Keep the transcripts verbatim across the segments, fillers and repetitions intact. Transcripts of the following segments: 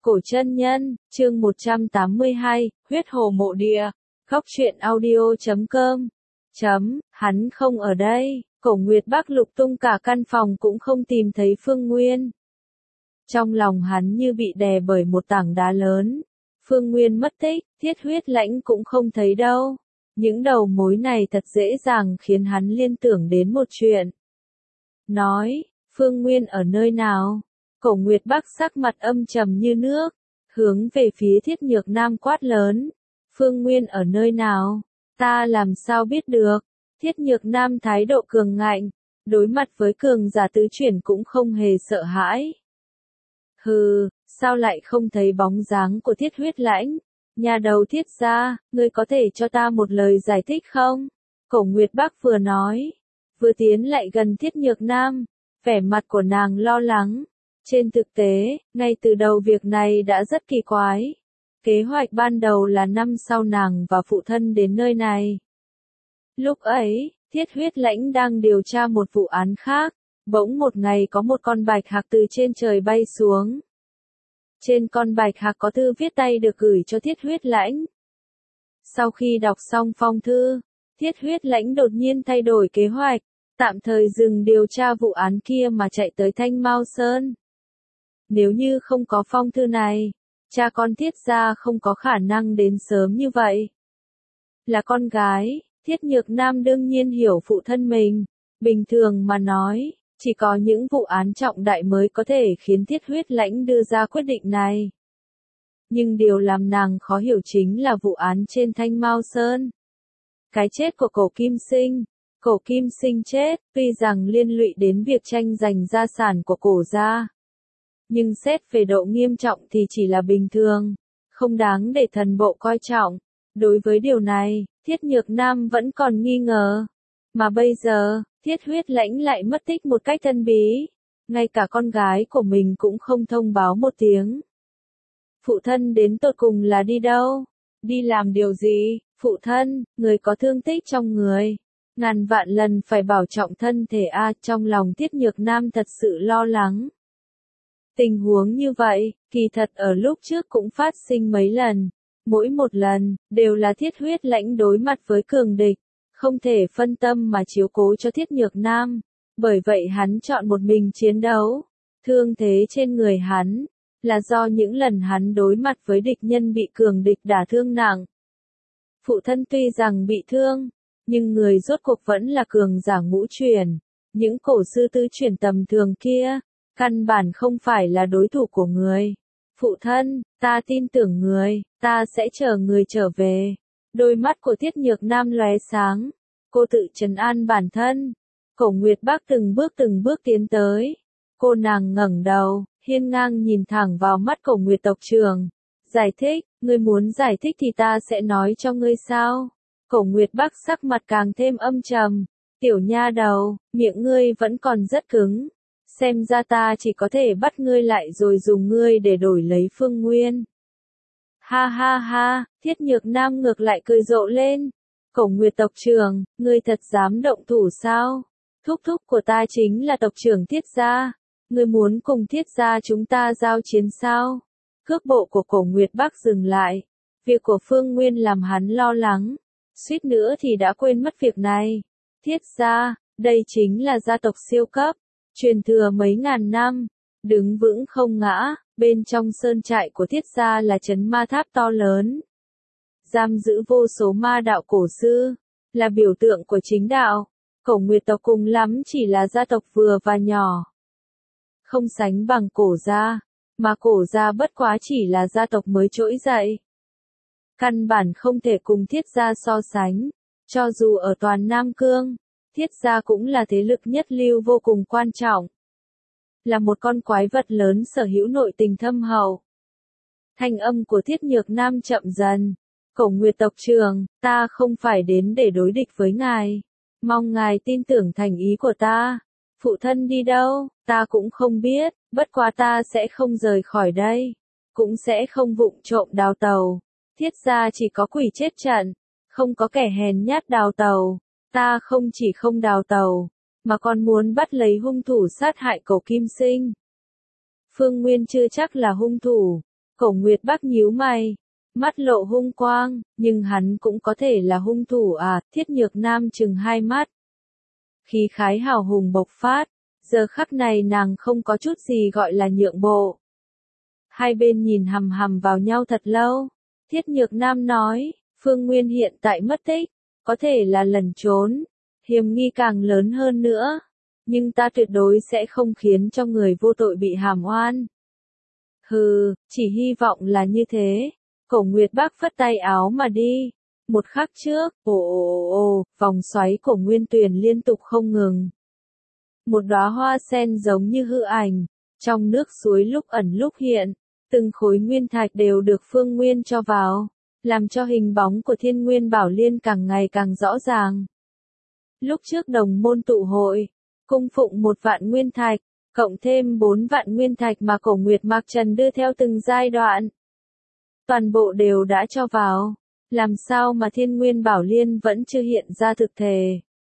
Cổ chân nhân, chương một trăm tám mươi hai, huyết hồ mộ địa, khóc chuyện audio chấm com. Chấm, hắn không ở đây, Cổ Nguyệt Bắc lục tung cả căn phòng cũng không tìm thấy Phương Nguyên. Trong lòng hắn như bị đè bởi một tảng đá lớn. Phương Nguyên mất tích, Thiết Huyết Lãnh cũng không thấy đâu. Những đầu mối này thật dễ dàng khiến hắn liên tưởng đến một chuyện. Nói, Phương Nguyên ở nơi nào? Cổ Nguyệt Bắc sắc mặt âm trầm như nước, hướng về phía Thiết Nhược Nam quát lớn. Phương Nguyên ở nơi nào? Ta làm sao biết được? Thiết Nhược Nam thái độ cường ngạnh, đối mặt với cường giả tứ chuyển cũng không hề sợ hãi. Hừ, sao lại không thấy bóng dáng của Thiết Huyết Lãnh? Nhà đầu Thiết gia, ngươi có thể cho ta một lời giải thích không? Cổ Nguyệt Bắc vừa nói, vừa tiến lại gần Thiết Nhược Nam, vẻ mặt của nàng lo lắng. Trên thực tế, ngay từ đầu việc này đã rất kỳ quái. Kế hoạch ban đầu là năm sau nàng và phụ thân đến nơi này. Lúc ấy, Thiết Huyết Lãnh đang điều tra một vụ án khác, bỗng một ngày có một con bạch hạc từ trên trời bay xuống. Trên con bạch hạc có thư viết tay được gửi cho Thiết Huyết Lãnh. Sau khi đọc xong phong thư, Thiết Huyết Lãnh đột nhiên thay đổi kế hoạch, tạm thời dừng điều tra vụ án kia mà chạy tới Thanh Mao Sơn. Nếu như không có phong thư này, cha con Thiết gia không có khả năng đến sớm như vậy. Là con gái, Thiết Nhược Nam đương nhiên hiểu phụ thân mình. Bình thường mà nói, chỉ có những vụ án trọng đại mới có thể khiến Thiết Huyết Lãnh đưa ra quyết định này. Nhưng điều làm nàng khó hiểu chính là vụ án trên Thanh Mao Sơn. Cái chết của Cổ Kim Sinh. Cổ Kim Sinh chết, tuy rằng liên lụy đến việc tranh giành gia sản của Cổ gia. Nhưng xét về độ nghiêm trọng thì chỉ là bình thường, không đáng để thần bộ coi trọng. Đối với điều này, Thiết Nhược Nam vẫn còn nghi ngờ. Mà bây giờ, Thiết Huyết Lãnh lại mất tích một cách thân bí. Ngay cả con gái của mình cũng không thông báo một tiếng. Phụ thân đến tột cùng là đi đâu? Đi làm điều gì? Phụ thân, người có thương tích trong người. Ngàn vạn lần phải bảo trọng thân thể a. Trong lòng Thiết Nhược Nam thật sự lo lắng. Tình huống như vậy, kỳ thật ở lúc trước cũng phát sinh mấy lần. Mỗi một lần, đều là Thiết Huyết Lãnh đối mặt với cường địch. Không thể phân tâm mà chiếu cố cho Thiết Nhược Nam. Bởi vậy hắn chọn một mình chiến đấu. Thương thế trên người hắn, là do những lần hắn đối mặt với địch nhân bị cường địch đả thương nặng. Phụ thân tuy rằng bị thương, nhưng người rốt cuộc vẫn là cường giả ngũ chuyển. Những cổ sư tứ chuyển tầm thường kia, căn bản không phải là đối thủ của người. Phụ thân, ta tin tưởng người, ta sẽ chờ người trở về. Đôi mắt của Thiết Nhược Nam lóe sáng. Cô tự trấn an bản thân. Cổ Nguyệt Bắc từng bước từng bước tiến tới. Cô nàng ngẩng đầu, hiên ngang nhìn thẳng vào mắt Cổ Nguyệt tộc trưởng. Giải thích, ngươi muốn giải thích thì ta sẽ nói cho ngươi sao? Cổ Nguyệt Bắc sắc mặt càng thêm âm trầm. Tiểu nha đầu, miệng ngươi vẫn còn rất cứng. Xem ra ta chỉ có thể bắt ngươi lại rồi dùng ngươi để đổi lấy Phương Nguyên. Ha ha ha, Thiết Nhược Nam ngược lại cười rộ lên. Cổ Nguyệt tộc trưởng, ngươi thật dám động thủ sao? Thúc thúc của ta chính là tộc trưởng Thiết gia. Ngươi muốn cùng Thiết gia chúng ta giao chiến sao? Cước bộ của Cổ Nguyệt Bắc dừng lại. Việc của Phương Nguyên làm hắn lo lắng. Suýt nữa thì đã quên mất việc này. Thiết gia, đây chính là gia tộc siêu cấp. Truyền thừa mấy ngàn năm, đứng vững không ngã, bên trong sơn trại của Thiết gia là trấn ma tháp to lớn. Giam giữ vô số ma đạo cổ sư, là biểu tượng của chính đạo. Cổ Nguyệt tộc cùng lắm chỉ là gia tộc vừa và nhỏ. Không sánh bằng Cổ gia, mà Cổ gia bất quá chỉ là gia tộc mới trỗi dậy. Căn bản không thể cùng Thiết gia so sánh, cho dù ở toàn Nam Cương. Thiết gia cũng là thế lực nhất lưu vô cùng quan trọng. Là một con quái vật lớn sở hữu nội tình thâm hậu. Thanh âm của Thiết Nhược Nam chậm dần. Cổ Nguyệt tộc trưởng, ta không phải đến để đối địch với ngài. Mong ngài tin tưởng thành ý của ta. Phụ thân đi đâu, ta cũng không biết, bất quá ta sẽ không rời khỏi đây. Cũng sẽ không vụng trộm đào tàu. Thiết gia chỉ có quỷ chết trận, không có kẻ hèn nhát đào tàu. Ta không chỉ không đào tàu, mà còn muốn bắt lấy hung thủ sát hại Cổ Kim Sinh. Phương Nguyên chưa chắc là hung thủ, Cổ Nguyệt Bắc nhíu mày, mắt lộ hung quang, nhưng hắn cũng có thể là hung thủ à, Thiết Nhược Nam chừng hai mắt. Khí khái hào hùng bộc phát, giờ khắc này nàng không có chút gì gọi là nhượng bộ. Hai bên nhìn hằm hằm vào nhau thật lâu, Thiết Nhược Nam nói, Phương Nguyên hiện tại mất tích, có thể là lẩn trốn, hiểm nghi càng lớn hơn nữa, nhưng ta tuyệt đối sẽ không khiến cho người vô tội bị hàm oan. Hừ, chỉ hy vọng là như thế. Cổ Nguyệt Bắc phất tay áo mà đi. Một khắc trước, ồ ồ ồ, vòng xoáy của nguyên tuyền liên tục không ngừng. Một đóa hoa sen giống như hư ảnh, trong nước suối lúc ẩn lúc hiện, từng khối nguyên thạch đều được Phương Nguyên cho vào, làm cho hình bóng của Thiên Nguyên Bảo Liên càng ngày càng rõ ràng. Lúc trước đồng môn tụ hội, cung phụng một vạn nguyên thạch, cộng thêm bốn vạn nguyên thạch mà Cổ Nguyệt Mạc Trần đưa theo từng giai đoạn. Toàn bộ đều đã cho vào, làm sao mà Thiên Nguyên Bảo Liên vẫn chưa hiện ra thực thể.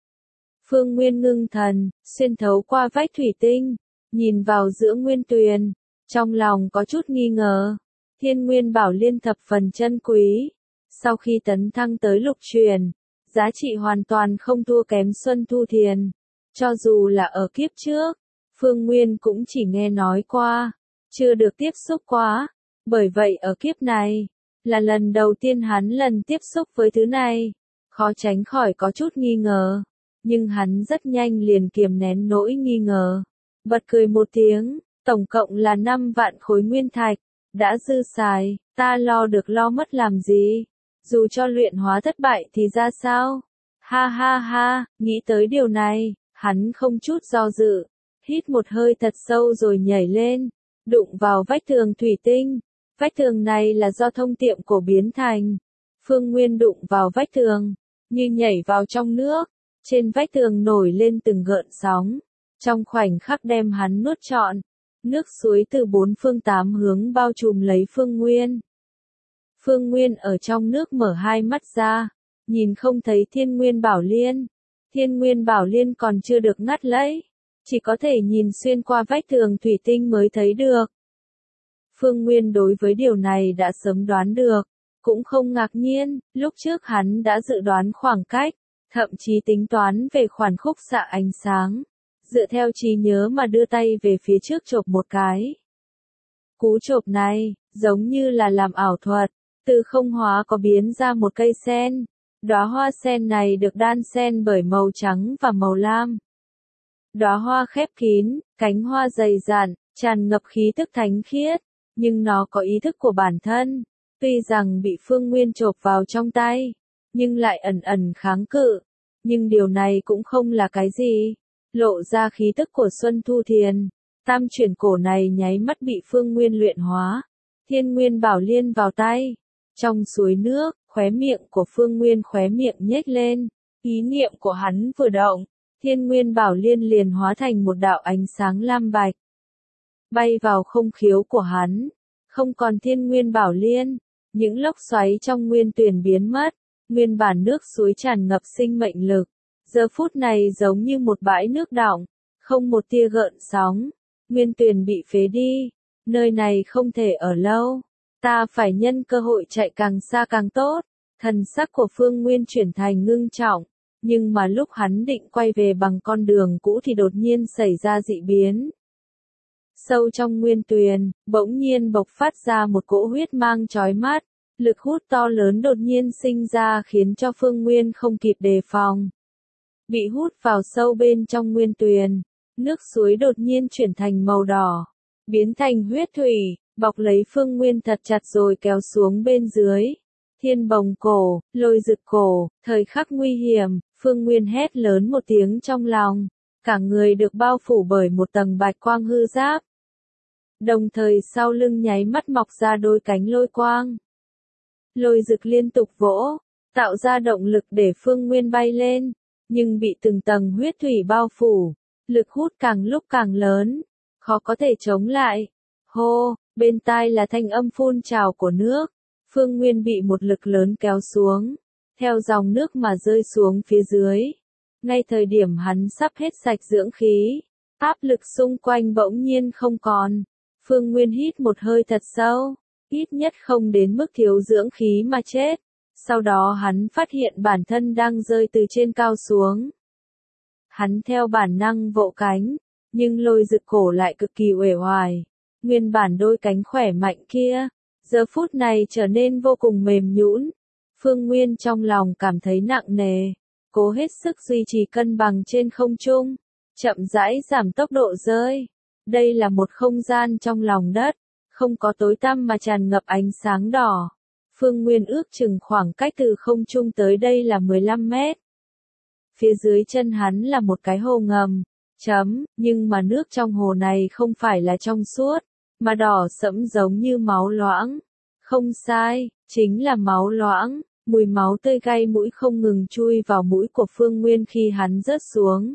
Phương Nguyên ngưng thần, xuyên thấu qua vách thủy tinh, nhìn vào giữa nguyên tuyền, trong lòng có chút nghi ngờ. Thiên Nguyên Bảo Liên thập phần chân quý, sau khi tấn thăng tới lục truyền, giá trị hoàn toàn không thua kém Xuân Thu Thiền. Cho dù là ở kiếp trước, Phương Nguyên cũng chỉ nghe nói qua, chưa được tiếp xúc quá, bởi vậy ở kiếp này, là lần đầu tiên hắn lần tiếp xúc với thứ này, khó tránh khỏi có chút nghi ngờ, nhưng hắn rất nhanh liền kiềm nén nỗi nghi ngờ, bật cười một tiếng, tổng cộng là năm vạn khối nguyên thạch, đã dư xài, ta lo được lo mất làm gì, dù cho luyện hóa thất bại thì ra sao, ha ha ha, nghĩ tới điều này, hắn không chút do dự, hít một hơi thật sâu rồi nhảy lên, đụng vào vách tường thủy tinh. Vách tường này là do thông tiệm cổ biến thành. Phương Nguyên đụng vào vách tường, như nhảy vào trong nước, trên vách tường nổi lên từng gợn sóng, trong khoảnh khắc đem hắn nuốt trọn. Nước suối từ bốn phương tám hướng bao trùm lấy Phương Nguyên. Phương Nguyên ở trong nước mở hai mắt ra, nhìn không thấy Thiên Nguyên Bảo Liên. Thiên Nguyên Bảo Liên còn chưa được ngắt lấy, chỉ có thể nhìn xuyên qua vách tường thủy tinh mới thấy được. Phương Nguyên đối với điều này đã sớm đoán được, cũng không ngạc nhiên, lúc trước hắn đã dự đoán khoảng cách, thậm chí tính toán về khoản khúc xạ ánh sáng, dựa theo trí nhớ mà đưa tay về phía trước chộp một cái. Cú chộp này, giống như là làm ảo thuật, từ không hóa có biến ra một cây sen, đóa hoa sen này được đan xen bởi màu trắng và màu lam. Đóa hoa khép kín, cánh hoa dày dặn, tràn ngập khí tức thánh khiết. Nhưng nó có ý thức của bản thân, tuy rằng bị Phương Nguyên chộp vào trong tay, nhưng lại ẩn ẩn kháng cự, nhưng điều này cũng không là cái gì, lộ ra khí tức của Xuân Thu Thiền, tam chuyển cổ này nháy mắt bị Phương Nguyên luyện hóa, Thiên Nguyên Bảo Liên vào tay, trong suối nước, khóe miệng của Phương Nguyên khóe miệng nhếch lên, ý niệm của hắn vừa động, Thiên Nguyên Bảo Liên liền hóa thành một đạo ánh sáng lam bạch. Bay vào không khiếu của hắn, không còn Thiên Nguyên Bảo Liên, những lốc xoáy trong nguyên tuyền biến mất, nguyên bản nước suối tràn ngập sinh mệnh lực, giờ phút này giống như một bãi nước đọng, không một tia gợn sóng, nguyên tuyền bị phế đi, nơi này không thể ở lâu, ta phải nhân cơ hội chạy càng xa càng tốt, thần sắc của Phương Nguyên chuyển thành ngưng trọng, nhưng mà lúc hắn định quay về bằng con đường cũ thì đột nhiên xảy ra dị biến. Sâu trong nguyên tuyền, bỗng nhiên bộc phát ra một cỗ huyết mang chói mắt, lực hút to lớn đột nhiên sinh ra khiến cho Phương Nguyên không kịp đề phòng. Bị hút vào sâu bên trong nguyên tuyền, nước suối đột nhiên chuyển thành màu đỏ, biến thành huyết thủy, bọc lấy Phương Nguyên thật chặt rồi kéo xuống bên dưới. Thiên bồng cổ, lôi rực cổ, thời khắc nguy hiểm, Phương Nguyên hét lớn một tiếng trong lòng, cả người được bao phủ bởi một tầng bạch quang hư giáp. Đồng thời sau lưng nháy mắt mọc ra đôi cánh lôi quang. Lôi rực liên tục vỗ, tạo ra động lực để Phương Nguyên bay lên, nhưng bị từng tầng huyết thủy bao phủ, lực hút càng lúc càng lớn, khó có thể chống lại. Hô, bên tai là thanh âm phun trào của nước, Phương Nguyên bị một lực lớn kéo xuống, theo dòng nước mà rơi xuống phía dưới. Ngay thời điểm hắn sắp hết sạch dưỡng khí, áp lực xung quanh bỗng nhiên không còn. Phương Nguyên hít một hơi thật sâu, ít nhất không đến mức thiếu dưỡng khí mà chết. Sau đó hắn phát hiện bản thân đang rơi từ trên cao xuống. Hắn theo bản năng vỗ cánh, nhưng Lôi Dực cổ lại cực kỳ uể oải. Nguyên bản đôi cánh khỏe mạnh kia, giờ phút này trở nên vô cùng mềm nhũn. Phương Nguyên trong lòng cảm thấy nặng nề, cố hết sức duy trì cân bằng trên không trung, chậm rãi giảm tốc độ rơi. Đây là một không gian trong lòng đất, không có tối tăm mà tràn ngập ánh sáng đỏ. Phương Nguyên ước chừng khoảng cách từ không trung tới đây là mười lăm mét. Phía dưới chân hắn là một cái hồ ngầm, chấm, nhưng mà nước trong hồ này không phải là trong suốt, mà đỏ sẫm giống như máu loãng. Không sai, chính là máu loãng, mùi máu tươi gai mũi không ngừng chui vào mũi của Phương Nguyên khi hắn rớt xuống.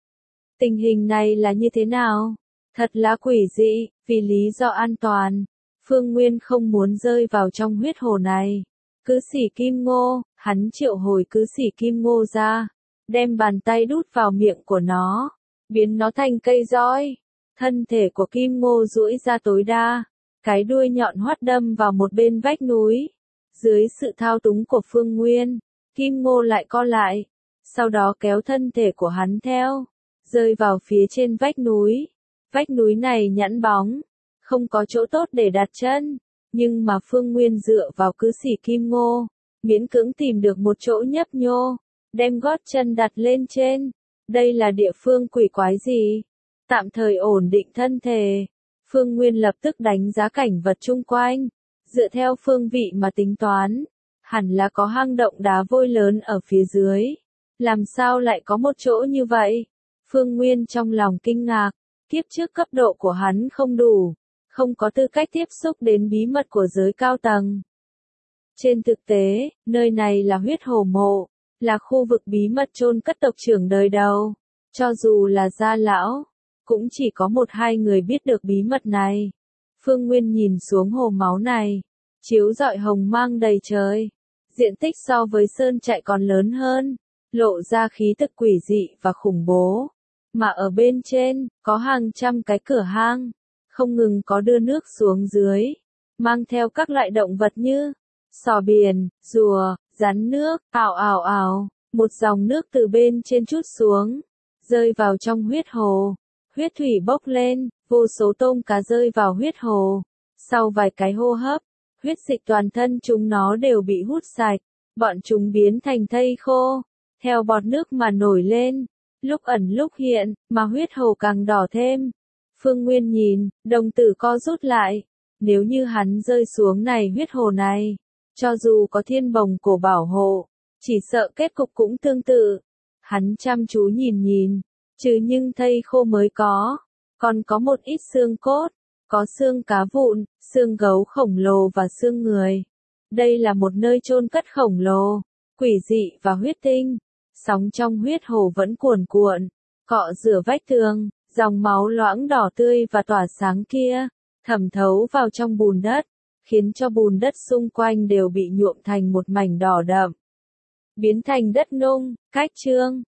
Tình hình này là như thế nào? Thật là quỷ dị, vì lý do an toàn. Phương Nguyên không muốn rơi vào trong huyết hồ này. Cứ xỉ kim ngô, hắn triệu hồi cứ xỉ kim ngô ra, đem bàn tay đút vào miệng của nó, biến nó thành cây roi. Thân thể của kim ngô duỗi ra tối đa, cái đuôi nhọn hoắt đâm vào một bên vách núi. Dưới sự thao túng của Phương Nguyên, kim ngô lại co lại, sau đó kéo thân thể của hắn theo, rơi vào phía trên vách núi. Vách núi này nhẵn bóng, không có chỗ tốt để đặt chân, nhưng mà Phương Nguyên dựa vào cứ xỉ kim ngô, miễn cưỡng tìm được một chỗ nhấp nhô, đem gót chân đặt lên trên. Đây là địa phương quỷ quái gì? Tạm thời ổn định thân thể, Phương Nguyên lập tức đánh giá cảnh vật chung quanh, dựa theo phương vị mà tính toán, hẳn là có hang động đá vôi lớn ở phía dưới. Làm sao lại có một chỗ như vậy? Phương Nguyên trong lòng kinh ngạc, kiếp trước cấp độ của hắn không đủ, không có tư cách tiếp xúc đến bí mật của giới cao tầng. Trên thực tế, nơi này là huyết hồ mộ, là khu vực bí mật chôn cất tộc trưởng đời đầu. Cho dù là gia lão, cũng chỉ có một hai người biết được bí mật này. Phương Nguyên nhìn xuống hồ máu này, chiếu rọi hồng mang đầy trời. Diện tích so với sơn trại còn lớn hơn, lộ ra khí tức quỷ dị và khủng bố. Mà ở bên trên, có hàng trăm cái cửa hang, không ngừng có đưa nước xuống dưới, mang theo các loại động vật như sò biển, rùa, rắn nước, ào ào ào, một dòng nước từ bên trên trút xuống, rơi vào trong huyết hồ. Huyết thủy bốc lên, vô số tôm cá rơi vào huyết hồ. Sau vài cái hô hấp, huyết dịch toàn thân chúng nó đều bị hút sạch, bọn chúng biến thành thây khô, theo bọt nước mà nổi lên, lúc ẩn lúc hiện, mà huyết hồ càng đỏ thêm. Phương Nguyên nhìn, đồng tử co rút lại, nếu như hắn rơi xuống này huyết hồ này, cho dù có thiên bồng cổ bảo hộ, chỉ sợ kết cục cũng tương tự. Hắn chăm chú nhìn nhìn, trừ nhưng thây khô mới có, còn có một ít xương cốt, có xương cá vụn, xương gấu khổng lồ và xương người. Đây là một nơi chôn cất khổng lồ, quỷ dị và huyết tinh. Sóng trong huyết hồ vẫn cuồn cuộn, cọ rửa vách tường, dòng máu loãng đỏ tươi và tỏa sáng kia, thẩm thấu vào trong bùn đất, khiến cho bùn đất xung quanh đều bị nhuộm thành một mảnh đỏ đậm, biến thành đất nung. Cách chương